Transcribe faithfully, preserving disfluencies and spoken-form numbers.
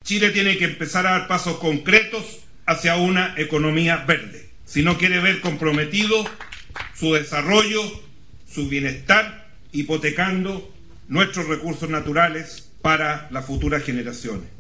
Chile tiene que empezar a dar pasos concretos hacia una economía verde, si no quiere ver comprometido su desarrollo, su bienestar, hipotecando nuestros recursos naturales para las futuras generaciones.